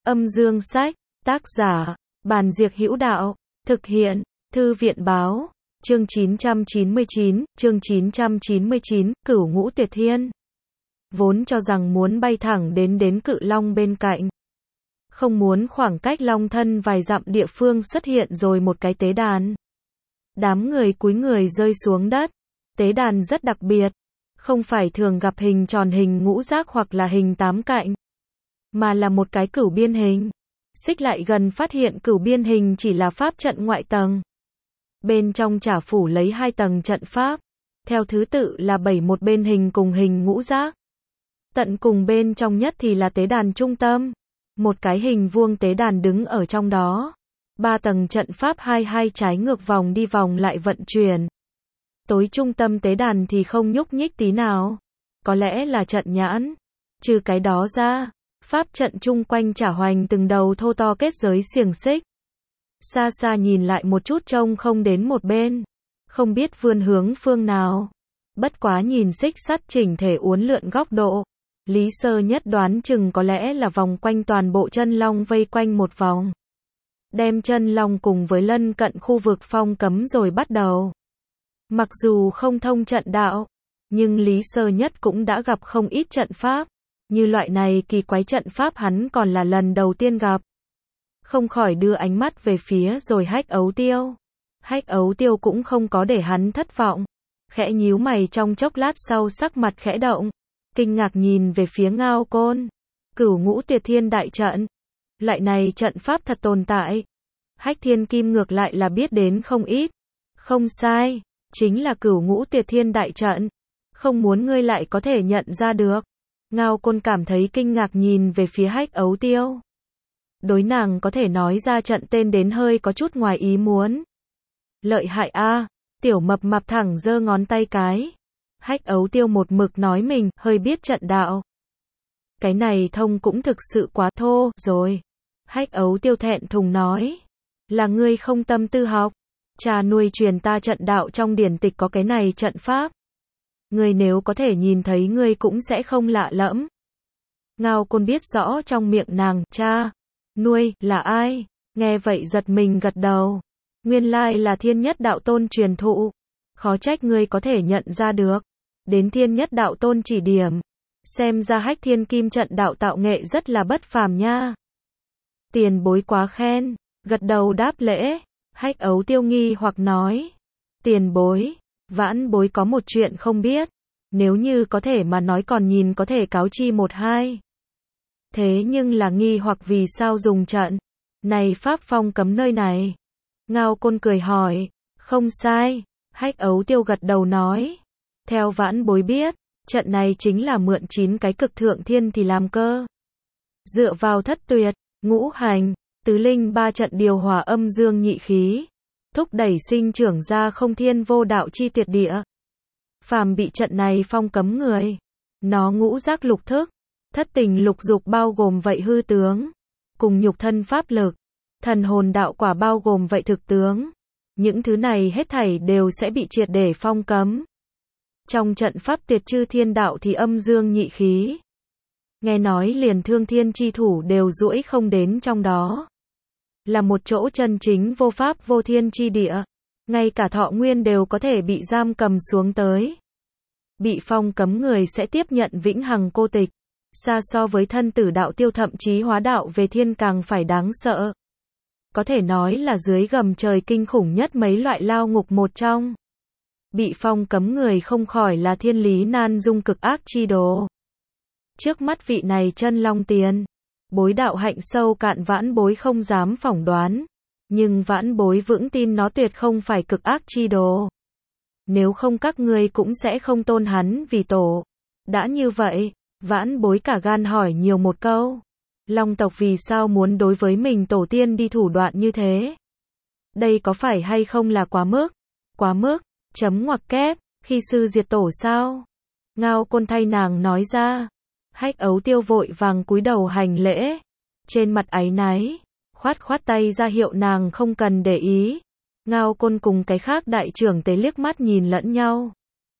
Âm dương sách, tác giả, Bàn Diệc Hữu Đạo, thực hiện, Thư viện báo, chương 999, Cửu Ngũ Tuyệt Thiên. Vốn cho rằng muốn bay thẳng đến Cự Long bên cạnh. Không muốn khoảng cách long thân vài dặm địa phương xuất hiện rồi một cái tế đàn. Đám người cúi người rơi xuống đất. Tế đàn rất đặc biệt. Không phải thường gặp hình tròn hình ngũ giác hoặc là hình tám cạnh. Mà là một cái cửu biên hình. Xích lại gần phát hiện cửu biên hình chỉ là pháp trận ngoại tầng. Bên trong chả phủ lấy 2 tầng trận pháp. Theo thứ tự là 7 một bên hình cùng hình ngũ giác. Tận cùng bên trong nhất thì là tế đàn trung tâm. Một cái hình vuông tế đàn đứng ở trong đó. 3 tầng trận pháp hai trái ngược vòng đi vòng lại vận chuyển. Tối trung tâm tế đàn thì không nhúc nhích tí nào. Có lẽ là trận nhãn. Trừ cái đó ra, pháp trận chung quanh chả hoành từng đầu thô to kết giới xiềng xích. Xa xa nhìn lại một chút trông không đến một bên. Không biết vươn hướng phương nào. Bất quá nhìn xích sắt chỉnh thể uốn lượn góc độ. Lý Sơ Nhất đoán chừng có lẽ là vòng quanh toàn bộ chân long vây quanh một vòng. Đem chân long cùng với lân cận khu vực phong cấm rồi bắt đầu. Mặc dù không thông trận đạo, nhưng Lý Sơ Nhất cũng đã gặp không ít trận pháp. Như loại này kỳ quái trận pháp hắn còn là lần đầu tiên gặp. Không khỏi đưa ánh mắt về phía rồi Hách Ấu Tiêu. Hách Ấu Tiêu cũng không có để hắn thất vọng. Khẽ nhíu mày trong chốc lát sau sắc mặt khẽ động. Kinh ngạc nhìn về phía Ngao Côn. Cửu Ngũ Tuyệt Thiên đại trận. Loại này trận pháp thật tồn tại. Hách Thiên Kim ngược lại là biết đến không ít. Không sai, chính là Cửu Ngũ Tuyệt Thiên đại trận. Không muốn ngươi lại có thể nhận ra được. Ngao Côn cảm thấy kinh ngạc nhìn về phía Hách Ấu Tiêu. Đối nàng có thể nói ra trận tên đến hơi có chút ngoài ý muốn. Lợi hại a, tiểu mập mạp thẳng giơ ngón tay cái. Hách Ấu Tiêu một mực nói mình hơi biết trận đạo. Cái này thông cũng thực sự quá thô rồi. Hách Ấu Tiêu thẹn thùng nói. Là ngươi không tâm tư học. Cha nuôi truyền ta trận đạo trong điển tịch có cái này trận pháp. Ngươi nếu có thể nhìn thấy ngươi cũng sẽ không lạ lẫm. Ngao Côn biết rõ trong miệng nàng, cha, nuôi, là ai? Nghe vậy giật mình gật đầu. Nguyên lai là Thiên Nhất Đạo Tôn truyền thụ. Khó trách ngươi có thể nhận ra được. Đến Thiên Nhất Đạo Tôn chỉ điểm. Xem ra Hách Thiên Kim trận đạo tạo nghệ rất là bất phàm nha. Tiền bối quá khen. Gật đầu đáp lễ. Hách Ấu Tiêu nghi hoặc nói. Tiền bối, vãn bối có một chuyện không biết. Nếu như có thể mà nói còn nhìn có thể cáo chi một hai. Thế nhưng là nghi hoặc vì sao dùng trận. Này pháp phong cấm nơi này. Ngao Côn cười hỏi. Không sai. Hách Ấu Tiêu gật đầu nói. Theo vãn bối biết, trận này chính là mượn 9 cái cực thượng thiên thì làm cơ. Dựa vào thất tuyệt, ngũ hành, tứ linh 3 trận điều hòa âm dương nhị khí. Thúc đẩy sinh trưởng ra không thiên vô đạo chi tuyệt địa. Phàm bị trận này phong cấm người. Nó ngũ giác lục thức. Thất tình lục dục bao gồm vậy hư tướng. Cùng nhục thân pháp lực. Thần hồn đạo quả bao gồm vậy thực tướng. Những thứ này hết thảy đều sẽ bị triệt để phong cấm. Trong trận pháp Tiệt Chư Thiên Đạo thì âm dương nhị khí. Nghe nói liền Thương Thiên chi thủ đều duỗi không đến trong đó. Là một chỗ chân chính vô pháp vô thiên chi địa. Ngay cả thọ nguyên đều có thể bị giam cầm xuống tới. Bị phong cấm người sẽ tiếp nhận vĩnh hằng cô tịch. Xa so với thân tử đạo tiêu thậm chí hóa đạo về thiên càng phải đáng sợ. Có thể nói là dưới gầm trời kinh khủng nhất mấy loại lao ngục một trong. Bị phong cấm người không khỏi là thiên lý nan dung cực ác chi đồ. Trước mắt vị này chân long tiền. Bối đạo hạnh sâu cạn vãn bối không dám phỏng đoán. Nhưng vãn bối vững tin nó tuyệt không phải cực ác chi đồ. Nếu không các ngươi cũng sẽ không tôn hắn vì tổ. Đã như vậy, vãn bối cả gan hỏi nhiều một câu. Long tộc vì sao muốn đối với mình tổ tiên đi thủ đoạn như thế? Đây có phải hay không là quá mức? Quá mức, chấm ngoặc kép, khi sư diệt tổ sao? Ngao Côn thay nàng nói ra. Hách Ấu Tiêu vội vàng cúi đầu hành lễ. Trên mặt áy náy, khoát tay ra hiệu nàng không cần để ý. Ngao Côn cùng cái khác đại trưởng tế liếc mắt nhìn lẫn nhau.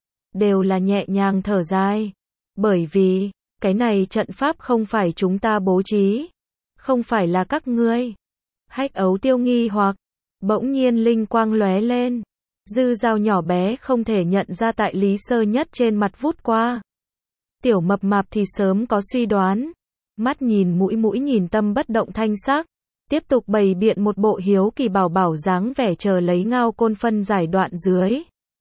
Đều là nhẹ nhàng thở dài. Bởi vì, cái này trận pháp không phải chúng ta bố trí. Không phải là các ngươi. Hách Ấu Tiêu nghi hoặc, bỗng nhiên linh quang lóe lên. Dư dao nhỏ bé không thể nhận ra tại Lý Sơ Nhất trên mặt vút qua. Tiểu mập mạp thì sớm có suy đoán. Mắt nhìn mũi nhìn tâm bất động thanh sắc. Tiếp tục bày biện một bộ hiếu kỳ bảo bảo dáng vẻ chờ lấy Ngao Côn phân giải đoạn dưới.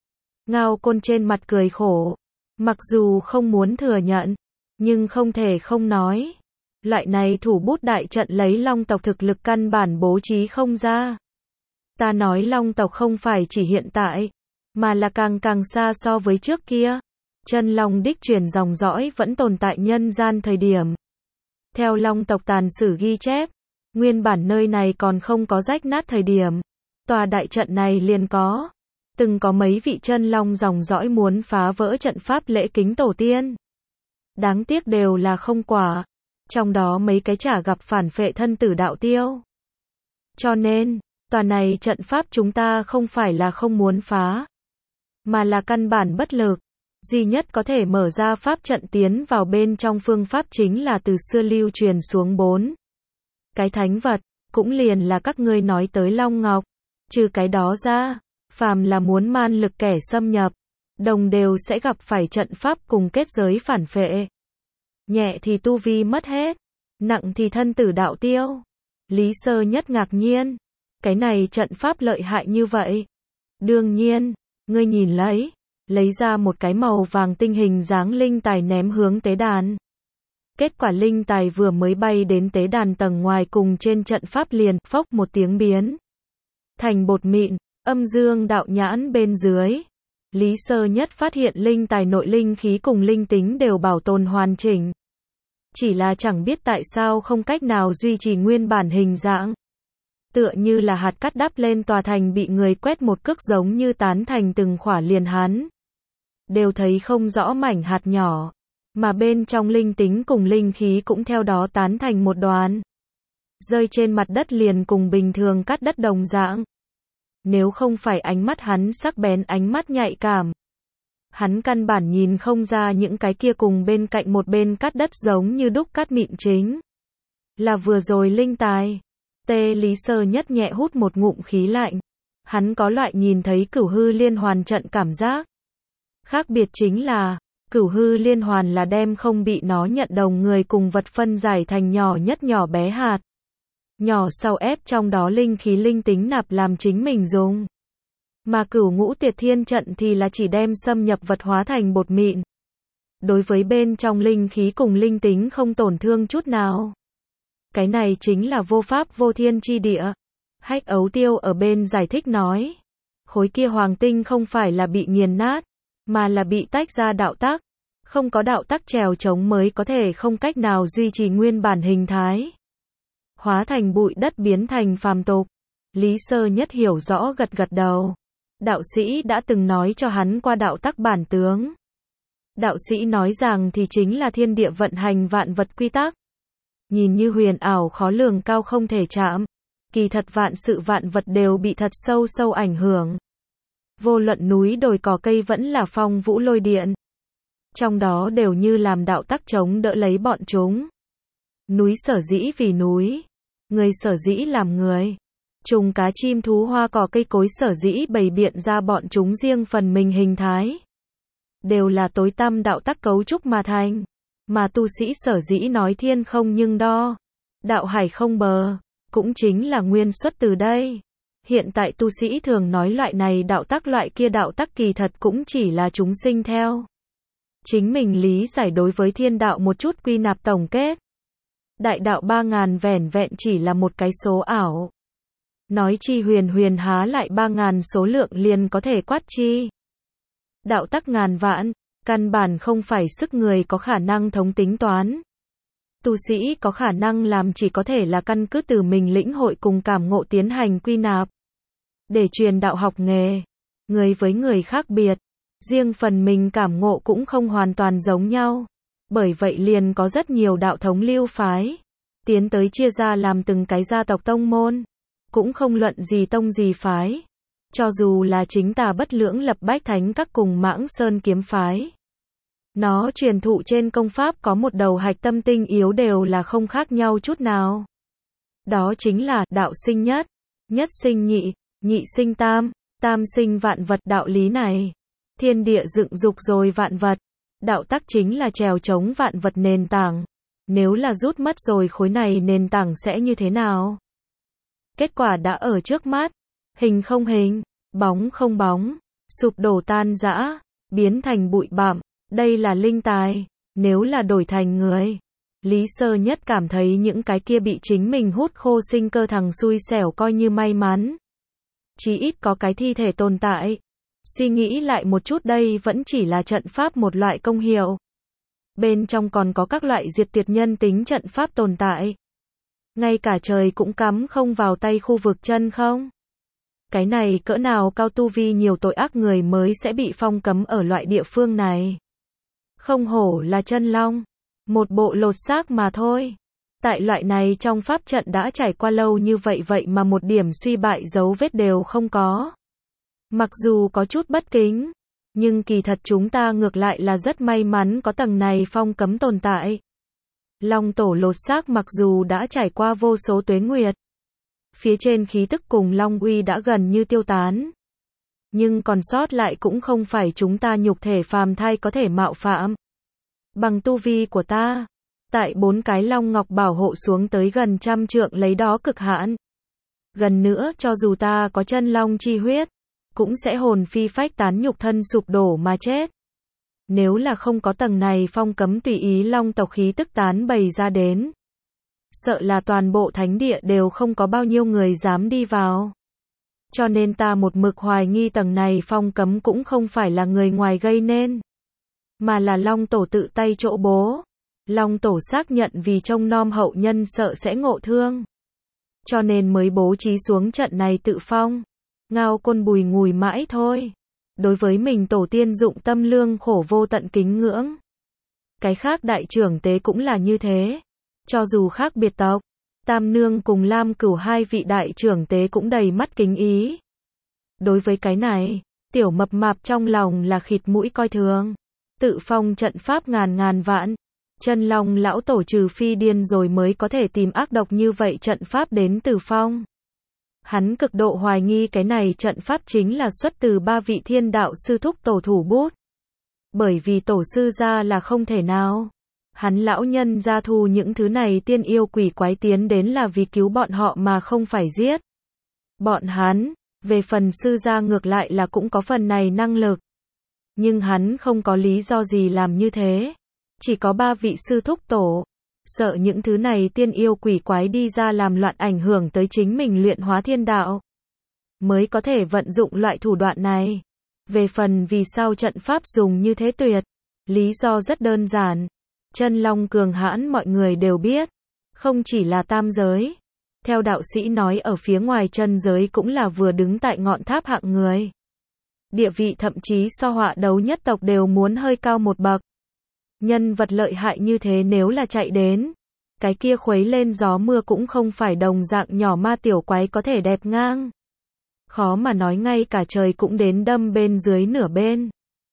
Ngao Côn trên mặt cười khổ. Mặc dù không muốn thừa nhận, nhưng không thể không nói. Loại này thủ bút đại trận lấy Long tộc thực lực căn bản bố trí không ra. Ta nói Long tộc không phải chỉ hiện tại, mà là càng xa so với trước kia. Chân Long đích truyền dòng dõi vẫn tồn tại nhân gian thời điểm. Theo Long tộc tàn sử ghi chép, nguyên bản nơi này còn không có rách nát thời điểm. Tòa đại trận này liền có. Từng có mấy vị chân Long dòng dõi muốn phá vỡ trận pháp lễ kính tổ tiên. Đáng tiếc đều là không quả. Trong đó mấy cái chả gặp phản phệ thân tử đạo tiêu. Cho nên, tòa này trận pháp chúng ta không phải là không muốn phá, mà là căn bản bất lực. Duy nhất có thể mở ra pháp trận tiến vào bên trong phương pháp chính là từ xưa lưu truyền xuống 4 cái thánh vật, cũng liền là các ngươi nói tới Long Ngọc. Trừ cái đó ra, phàm là muốn man lực kẻ xâm nhập, đồng đều sẽ gặp phải trận pháp cùng kết giới phản phệ. Nhẹ thì tu vi mất hết, nặng thì thân tử đạo tiêu. Lý Sơ Nhất ngạc nhiên, cái này trận pháp lợi hại như vậy. Đương nhiên, ngươi nhìn lấy ra một cái màu vàng tinh hình dáng linh tài ném hướng tế đàn. Kết quả linh tài vừa mới bay đến tế đàn tầng ngoài cùng trên trận pháp liền, phốc một tiếng biến thành bột mịn, âm dương đạo nhãn bên dưới. Lý Sơ Nhất phát hiện linh tài nội linh khí cùng linh tính đều bảo tồn hoàn chỉnh. Chỉ là chẳng biết tại sao không cách nào duy trì nguyên bản hình dạng. Tựa như là hạt cát đắp lên tòa thành bị người quét một cước giống như tán thành từng khỏa liền hắn. Đều thấy không rõ mảnh hạt nhỏ. Mà bên trong linh tính cùng linh khí cũng theo đó tán thành một đoàn. Rơi trên mặt đất liền cùng bình thường cát đất đồng dạng. Nếu không phải ánh mắt hắn sắc bén ánh mắt nhạy cảm. Hắn căn bản nhìn không ra những cái kia cùng bên cạnh một bên cát đất giống như đúc cát mịn chính. Là vừa rồi linh tài. Lý Sơ Nhất nhẹ hút một ngụm khí lạnh. Hắn có loại nhìn thấy cửu hư liên hoàn trận cảm giác. Khác biệt chính là, cửu hư liên hoàn là đem không bị nó nhận đồng người cùng vật phân giải thành nhỏ nhất nhỏ bé hạt. Nhỏ sau ép trong đó linh khí linh tính nạp làm chính mình dùng. Mà Cửu Ngũ Tiệt Thiên trận thì là chỉ đem xâm nhập vật hóa thành bột mịn. Đối với bên trong linh khí cùng linh tính không tổn thương chút nào. Cái này chính là vô pháp vô thiên chi địa. Hách Ấu Tiêu ở bên giải thích nói. Khối kia hoàng tinh không phải là bị nghiền nát, mà là bị tách ra đạo tắc. Không có đạo tắc trèo chống mới có thể không cách nào duy trì nguyên bản hình thái. Hóa thành bụi đất biến thành phàm tục. Lý Sơ Nhất hiểu rõ gật gật đầu. Đạo sĩ đã từng nói cho hắn qua đạo tắc bản tướng. Đạo sĩ nói rằng thì chính là thiên địa vận hành vạn vật quy tắc. Nhìn như huyền ảo khó lường cao không thể chạm. Kỳ thật vạn sự vạn vật đều bị thật sâu ảnh hưởng. Vô luận núi đồi cỏ cây vẫn là phong vũ lôi điện. Trong đó đều như làm đạo tắc chống đỡ lấy bọn chúng. Núi sở dĩ vì núi. Người sở dĩ làm người. Trùng cá chim thú hoa cỏ cây cối sở dĩ bày biện ra bọn chúng riêng phần mình hình thái. Đều là tối tăm đạo tắc cấu trúc mà thành. Mà tu sĩ sở dĩ nói thiên không nhưng đo. Đạo hải không bờ. Cũng chính là nguyên xuất từ đây. Hiện tại tu sĩ thường nói loại này đạo tắc loại kia đạo tắc kỳ thật cũng chỉ là chúng sinh theo. Chính mình lý giải đối với thiên đạo một chút quy nạp tổng kết. Đại đạo 3000 vẻn vẹn chỉ là một cái số ảo. Nói chi huyền há lại 3000 số lượng liền có thể quát chi. Đạo tắc ngàn vạn, căn bản không phải sức người có khả năng thống tính toán. Tu sĩ có khả năng làm chỉ có thể là căn cứ từ mình lĩnh hội cùng cảm ngộ tiến hành quy nạp. Để truyền đạo học nghề, người với người khác biệt, riêng phần mình cảm ngộ cũng không hoàn toàn giống nhau. Bởi vậy liền có rất nhiều đạo thống lưu phái, tiến tới chia ra làm từng cái gia tộc tông môn, cũng không luận gì tông gì phái. Cho dù là chính Tà Bất Lưỡng lập Bách Thánh các cùng Mãng Sơn kiếm phái. Nó truyền thụ trên công pháp có một đầu hạch tâm tinh yếu đều là không khác nhau chút nào. Đó chính là đạo sinh nhất, nhất sinh nhị, nhị sinh tam, tam sinh vạn vật đạo lý này. Thiên địa dựng dục rồi vạn vật. Đạo tắc chính là trèo chống vạn vật nền tảng. Nếu là rút mất rồi khối này nền tảng sẽ như thế nào? Kết quả đã ở trước mắt. Hình không hình, bóng không bóng, sụp đổ tan rã, biến thành bụi bặm. Đây là linh tài. Nếu là đổi thành người, Lý Sơ Nhất cảm thấy những cái kia bị chính mình hút khô sinh cơ thằng xui xẻo coi như may mắn. Chí ít có cái thi thể tồn tại. Suy nghĩ lại một chút, đây vẫn chỉ là trận pháp một loại công hiệu. Bên trong còn có các loại diệt tuyệt nhân tính trận pháp tồn tại. Ngay cả trời cũng cắm không vào tay khu vực chân không. Cái này cỡ nào cao tu vi nhiều tội ác người mới sẽ bị phong cấm ở loại địa phương này. Không hổ là chân long. Một bộ lột xác mà thôi. Tại loại này trong pháp trận đã trải qua lâu như vậy mà một điểm suy bại dấu vết đều không có. Mặc dù có chút bất kính, nhưng kỳ thật chúng ta ngược lại là rất may mắn có tầng này phong cấm tồn tại. Long tổ lột xác mặc dù đã trải qua vô số tuế nguyệt, phía trên khí tức cùng long uy đã gần như tiêu tán, nhưng còn sót lại cũng không phải chúng ta nhục thể phàm thai có thể mạo phạm. Bằng tu vi của ta, tại 4 cái long ngọc bảo hộ xuống tới gần 100 trượng lấy đó cực hạn. Gần nữa cho dù ta có chân long chi huyết, cũng sẽ hồn phi phách tán, nhục thân sụp đổ mà chết. Nếu là không có tầng này phong cấm tùy ý long tộc khí tức tán bày ra đến, sợ là toàn bộ thánh địa đều không có bao nhiêu người dám đi vào. Cho nên ta một mực hoài nghi tầng này phong cấm cũng không phải là người ngoài gây nên, mà là long tổ tự tay chỗ bố. Long tổ xác nhận vì trông nom hậu nhân sợ sẽ ngộ thương, cho nên mới bố trí xuống trận này tự phong. Ngao Côn bùi ngùi mãi thôi. Đối với mình tổ tiên dụng tâm lương khổ vô tận kính ngưỡng. Cái khác đại trưởng tế cũng là như thế. Cho dù khác biệt tộc, Tam Nương cùng Lam Cửu hai vị đại trưởng tế cũng đầy mắt kính ý. Đối với cái này, tiểu mập mạp trong lòng là khịt mũi coi thường. Tự phong trận pháp ngàn vạn. Chân long lão tổ trừ phi điên rồi mới có thể tìm ác độc như vậy trận pháp đến từ phong. Hắn cực độ hoài nghi cái này trận pháp chính là xuất từ 3 vị thiên đạo sư thúc tổ thủ bút. Bởi vì tổ sư ra là không thể nào. Hắn lão nhân gia thu những thứ này tiên yêu quỷ quái tiến đến là vì cứu bọn họ mà không phải giết bọn hắn. Về phần sư gia ngược lại là cũng có phần này năng lực. Nhưng hắn không có lý do gì làm như thế. Chỉ có 3 vị sư thúc tổ. Sợ những thứ này tiên yêu quỷ quái đi ra làm loạn ảnh hưởng tới chính mình luyện hóa thiên đạo, mới có thể vận dụng loại thủ đoạn này. Về phần vì sao trận pháp dùng như thế tuyệt, lý do rất đơn giản. Chân long cường hãn mọi người đều biết, không chỉ là tam giới. Theo đạo sĩ nói ở phía ngoài chân giới cũng là vừa đứng tại ngọn tháp hạng người. Địa vị thậm chí so họa đấu nhất tộc đều muốn hơi cao một bậc. Nhân vật lợi hại như thế nếu là chạy đến, cái kia khuấy lên gió mưa cũng không phải đồng dạng nhỏ ma tiểu quái có thể đẹp ngang. Khó mà nói ngay cả trời cũng đến đâm bên dưới nửa bên.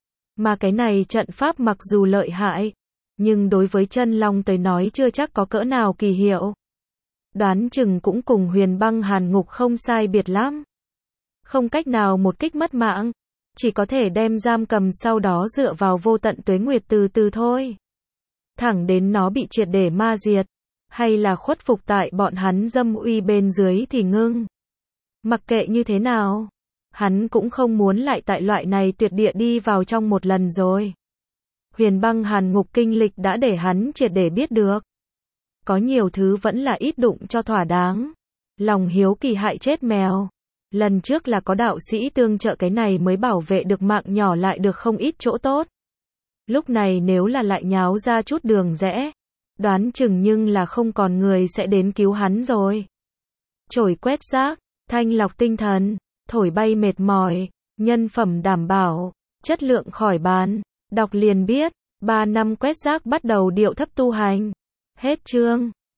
Mà cái này trận pháp mặc dù lợi hại, nhưng đối với chân long tới nói chưa chắc có cỡ nào kỳ hiệu. Đoán chừng cũng cùng Huyền Băng Hàn Ngục không sai biệt lắm. Không cách nào một kích mất mạng. Chỉ có thể đem giam cầm sau đó dựa vào vô tận tuế nguyệt từ từ thôi. Thẳng đến nó bị triệt để ma diệt, hay là khuất phục tại bọn hắn dâm uy bên dưới thì ngưng. Mặc kệ như thế nào, hắn cũng không muốn lại tại loại này tuyệt địa đi vào trong một lần rồi. Huyền Băng Hàn Ngục kinh lịch đã để hắn triệt để biết được. Có nhiều thứ vẫn là ít đụng cho thỏa đáng. Lòng hiếu kỳ hại chết mèo. Lần trước là có đạo sĩ tương trợ cái này mới bảo vệ được mạng nhỏ lại được không ít chỗ tốt. Lúc này nếu là lại nháo ra chút đường rẽ, đoán chừng nhưng là không còn người sẽ đến cứu hắn rồi. Chổi quét rác, thanh lọc tinh thần, thổi bay mệt mỏi, nhân phẩm đảm bảo, chất lượng khỏi bàn, đọc liền biết, 3 năm quét rác bắt đầu điệu thấp tu hành. Hết chương.